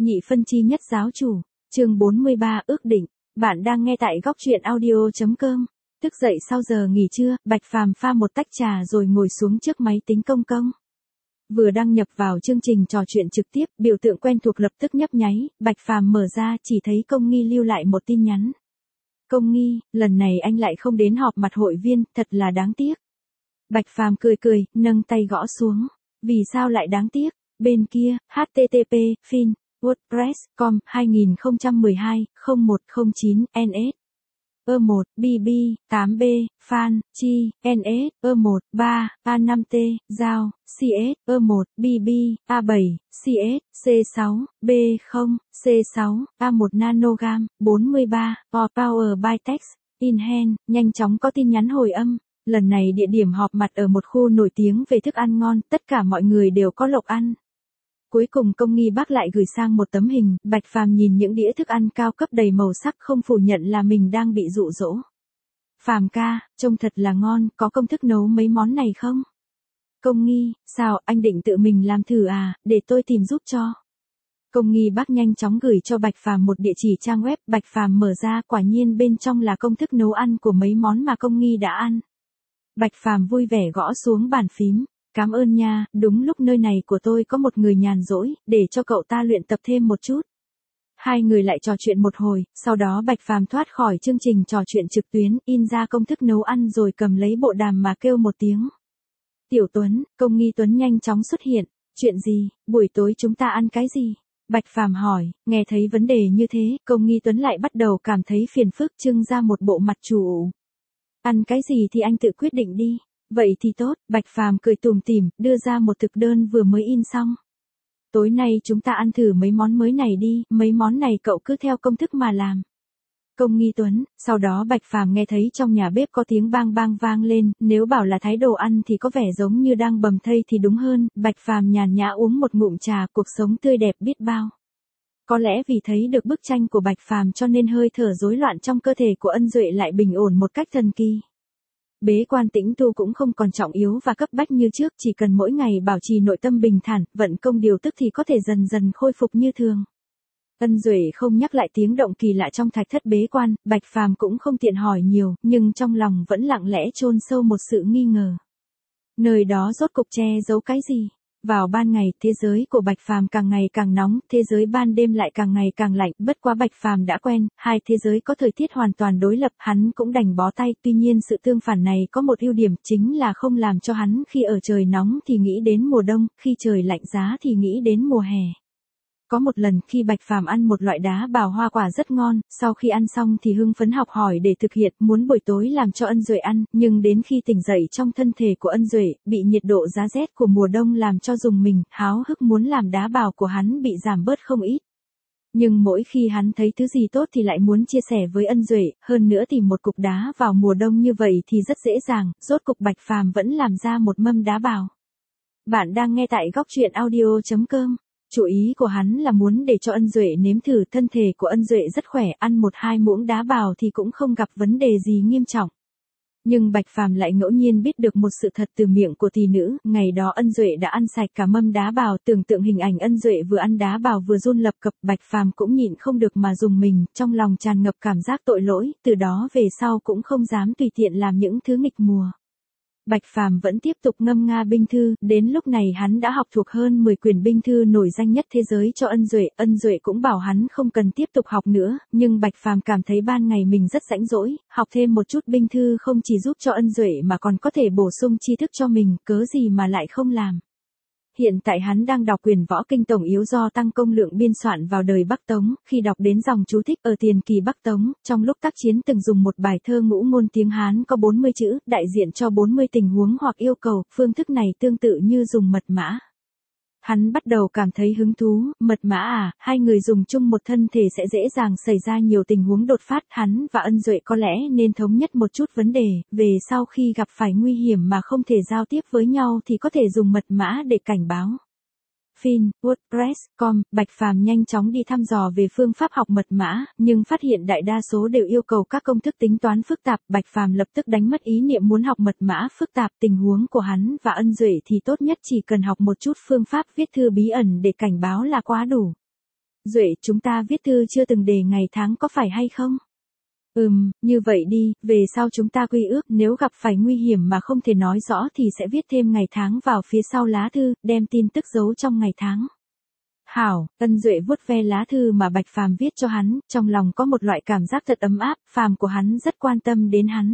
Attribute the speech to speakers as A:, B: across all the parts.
A: Nhị phân chi nhất giáo chủ, chương 43 ước định, bạn đang nghe tại góc truyện audio.com. Thức dậy sau giờ nghỉ trưa, Bạch Phàm pha một tách trà rồi ngồi xuống trước máy tính công công. Vừa đăng nhập vào chương trình trò chuyện trực tiếp, biểu tượng quen thuộc lập tức nhấp nháy, Bạch Phàm mở ra chỉ thấy Công Nghi lưu lại một tin nhắn. Công Nghi, lần này anh lại không đến họp mặt hội viên, thật là đáng tiếc. Bạch Phàm cười cười, nâng tay gõ xuống. Vì sao lại đáng tiếc? Bên kia, http, fin, wordpress.com, 2012-0109, NS. E1, BB, 8B, Fan, Chi, NS, E1, 3, A5T, Giao, CS, E1, BB, A7, CS, C6, B0, C6, A1 Nanogam, 43, Power by Text, in hand, nhanh chóng có tin nhắn hồi âm. Lần này địa điểm họp mặt ở một khu nổi tiếng về thức ăn ngon, tất cả mọi người đều có lộc ăn. Cuối cùng Công Nghi bác lại gửi sang một tấm hình, Bạch Phàm nhìn những đĩa thức ăn cao cấp đầy màu sắc không phủ nhận là mình đang bị dụ dỗ. Phàm ca, trông thật là ngon, có công thức nấu mấy món này không? Công Nghi, sao, anh định tự mình làm thử à, để tôi tìm giúp cho. Công Nghi bác nhanh chóng gửi cho Bạch Phàm một địa chỉ trang web, Bạch Phàm mở ra quả nhiên bên trong là công thức nấu ăn của mấy món mà Công Nghi đã ăn. Bạch Phàm vui vẻ gõ xuống bàn phím. Cảm ơn nha, đúng lúc nơi này của tôi có một người nhàn rỗi, để cho cậu ta luyện tập thêm một chút. Hai người lại trò chuyện một hồi, sau đó Bạch Phàm thoát khỏi chương trình trò chuyện trực tuyến, in ra công thức nấu ăn rồi cầm lấy bộ đàm mà kêu một tiếng. Tiểu Tuấn, Công Nghi Tuấn nhanh chóng xuất hiện. Chuyện gì, buổi tối chúng ta ăn cái gì? Bạch Phàm hỏi, nghe thấy vấn đề như thế, Công Nghi Tuấn lại bắt đầu cảm thấy phiền phức trưng ra một bộ mặt chủ. Ăn cái gì thì anh tự quyết định đi. Vậy thì tốt, Bạch Phàm cười tủm tỉm, đưa ra một thực đơn vừa mới in xong. Tối nay chúng ta ăn thử mấy món mới này đi, mấy món này cậu cứ theo công thức mà làm. Công Nghi Tuấn, sau đó Bạch Phàm nghe thấy trong nhà bếp có tiếng bang bang vang lên, nếu bảo là thái đồ ăn thì có vẻ giống như đang bầm thây thì đúng hơn, Bạch Phàm nhàn nhã uống một ngụm trà, cuộc sống tươi đẹp biết bao. Có lẽ vì thấy được bức tranh của Bạch Phàm cho nên hơi thở rối loạn trong cơ thể của Ân Duệ lại bình ổn một cách thần kỳ. Bế quan tĩnh tu cũng không còn trọng yếu và cấp bách như trước, chỉ cần mỗi ngày bảo trì nội tâm bình thản, vận công điều tức thì có thể dần dần khôi phục như thường. Ân Duệ không nhắc lại tiếng động kỳ lạ trong thạch thất bế quan, Bạch Phàm cũng không tiện hỏi nhiều, nhưng trong lòng vẫn lặng lẽ chôn sâu một sự nghi ngờ. Nơi đó rốt cục che giấu cái gì? Vào ban ngày, thế giới của Bạch Phàm càng ngày càng nóng, thế giới ban đêm lại càng ngày càng lạnh, bất quá Bạch Phàm đã quen, hai thế giới có thời tiết hoàn toàn đối lập, hắn cũng đành bó tay, tuy nhiên sự tương phản này có một ưu điểm, chính là không làm cho hắn khi ở trời nóng thì nghĩ đến mùa đông, khi trời lạnh giá thì nghĩ đến mùa hè. Có một lần khi Bạch Phàm ăn một loại đá bào hoa quả rất ngon, sau khi ăn xong thì hưng phấn học hỏi để thực hiện, muốn buổi tối làm cho Ân Duệ ăn, nhưng đến khi tỉnh dậy trong thân thể của Ân Duệ, bị nhiệt độ giá rét của mùa đông làm cho rùng mình, háo hức muốn làm đá bào của hắn bị giảm bớt không ít. Nhưng mỗi khi hắn thấy thứ gì tốt thì lại muốn chia sẻ với Ân Duệ, hơn nữa tìm một cục đá vào mùa đông như vậy thì rất dễ dàng, rốt cục Bạch Phàm vẫn làm ra một mâm đá bào. Bạn đang nghe tại góc truyện audio.com. Chủ ý của hắn là muốn để cho Ân Duệ nếm thử, thân thể của Ân Duệ rất khỏe, ăn 1-2 muỗng đá bào thì cũng không gặp vấn đề gì nghiêm trọng. Nhưng Bạch Phàm lại ngẫu nhiên biết được một sự thật từ miệng của tỷ nữ, ngày đó Ân Duệ đã ăn sạch cả mâm đá bào, tưởng tượng hình ảnh Ân Duệ vừa ăn đá bào vừa run lập cập, Bạch Phàm cũng nhịn không được mà rùng mình, trong lòng tràn ngập cảm giác tội lỗi, từ đó về sau cũng không dám tùy tiện làm những thứ nghịch mùa. Bạch Phàm vẫn tiếp tục ngâm nga binh thư, đến lúc này hắn đã học thuộc hơn 10 quyển binh thư nổi danh nhất thế giới cho Ân Duệ cũng bảo hắn không cần tiếp tục học nữa, nhưng Bạch Phàm cảm thấy ban ngày mình rất rảnh rỗi, học thêm một chút binh thư không chỉ giúp cho Ân Duệ mà còn có thể bổ sung tri thức cho mình, cớ gì mà lại không làm. Hiện tại hắn đang đọc quyển Võ Kinh Tổng Yếu do Tăng Công Lượng biên soạn vào đời Bắc Tống, khi đọc đến dòng chú thích ở tiền kỳ Bắc Tống, trong lúc tác chiến từng dùng một bài thơ ngũ ngôn tiếng Hán có 40 chữ, đại diện cho 40 tình huống hoặc yêu cầu, phương thức này tương tự như dùng mật mã. Hắn bắt đầu cảm thấy hứng thú, mật mã à, hai người dùng chung một thân thể sẽ dễ dàng xảy ra nhiều tình huống đột phát, hắn và Ân Duệ có lẽ nên thống nhất một chút vấn đề, về sau khi gặp phải nguy hiểm mà không thể giao tiếp với nhau thì có thể dùng mật mã để cảnh báo. Fin, wordpress.com, Bạch Phàm nhanh chóng đi thăm dò về phương pháp học mật mã, nhưng phát hiện đại đa số đều yêu cầu các công thức tính toán phức tạp, Bạch Phàm lập tức đánh mất ý niệm muốn học mật mã phức tạp, tình huống của hắn và Ân Duệ thì tốt nhất chỉ cần học một chút phương pháp viết thư bí ẩn để cảnh báo là quá đủ. Duệ, chúng ta viết thư chưa từng đề ngày tháng có phải hay không? Như vậy đi, về sau chúng ta quy ước nếu gặp phải nguy hiểm mà không thể nói rõ thì sẽ viết thêm ngày tháng vào phía sau lá thư, đem tin tức giấu trong ngày tháng. Hảo, Ân Duệ vuốt ve lá thư mà Bạch Phàm viết cho hắn, trong lòng có một loại cảm giác thật ấm áp, Phàm của hắn rất quan tâm đến hắn.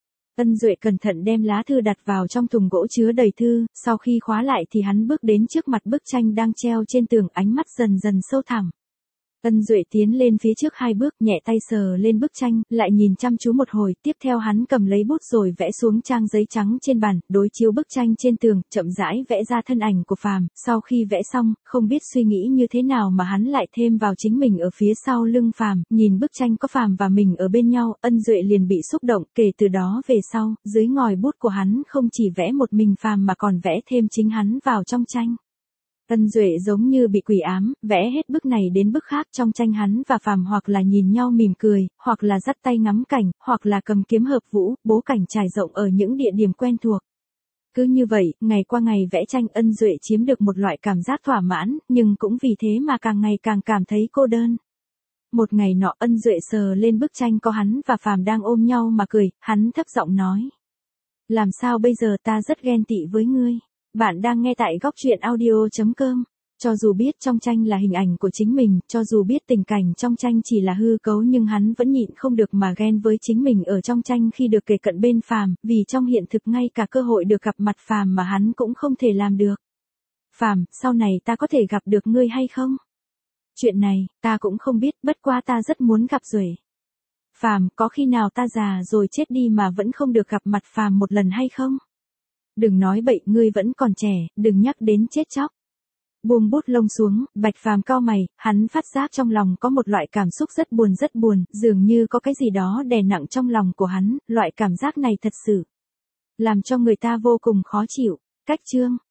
A: Ân Duệ cẩn thận đem lá thư đặt vào trong thùng gỗ chứa đầy thư, sau khi khóa lại thì hắn bước đến trước mặt bức tranh đang treo trên tường, ánh mắt dần dần sâu thẳm. Ân Duệ tiến lên phía trước 2 bước, nhẹ tay sờ lên bức tranh, lại nhìn chăm chú một hồi, tiếp theo hắn cầm lấy bút rồi vẽ xuống trang giấy trắng trên bàn, đối chiếu bức tranh trên tường, chậm rãi vẽ ra thân ảnh của Phàm, sau khi vẽ xong, không biết suy nghĩ như thế nào mà hắn lại thêm vào chính mình ở phía sau lưng Phàm, nhìn bức tranh có Phàm và mình ở bên nhau, Ân Duệ liền bị xúc động, kể từ đó về sau, dưới ngòi bút của hắn không chỉ vẽ một mình Phàm mà còn vẽ thêm chính hắn vào trong tranh. Ân Duệ giống như bị quỷ ám, vẽ hết bức này đến bức khác, trong tranh hắn và Phàm hoặc là nhìn nhau mỉm cười, hoặc là dắt tay ngắm cảnh, hoặc là cầm kiếm hợp vũ, bố cảnh trải rộng ở những địa điểm quen thuộc. Cứ như vậy, ngày qua ngày vẽ tranh, Ân Duệ chiếm được một loại cảm giác thỏa mãn, nhưng cũng vì thế mà càng ngày càng cảm thấy cô đơn. Một ngày nọ, Ân Duệ sờ lên bức tranh có hắn và Phàm đang ôm nhau mà cười, hắn thấp giọng nói: "Làm sao bây giờ, ta rất ghen tị với ngươi." Bạn đang nghe tại góc truyện audio.com. Cho dù biết trong tranh là hình ảnh của chính mình, cho dù biết tình cảnh trong tranh chỉ là hư cấu, nhưng hắn vẫn nhịn không được mà ghen với chính mình ở trong tranh khi được kề cận bên Phàm, vì trong hiện thực ngay cả cơ hội được gặp mặt Phàm mà hắn cũng không thể làm được. "Phàm, sau này ta có thể gặp được ngươi hay không?" "Chuyện này, ta cũng không biết, bất quá ta rất muốn gặp Duệ." "Phàm, có khi nào ta già rồi chết đi mà vẫn không được gặp mặt Phàm một lần hay không?" "Đừng nói bậy, ngươi vẫn còn trẻ, đừng nhắc đến chết chóc." Buông bút lông xuống, Bạch Phàm cau mày, hắn phát giác trong lòng có một loại cảm xúc rất buồn, dường như có cái gì đó đè nặng trong lòng của hắn, loại cảm giác này thật sự làm cho người ta vô cùng khó chịu. Cách chương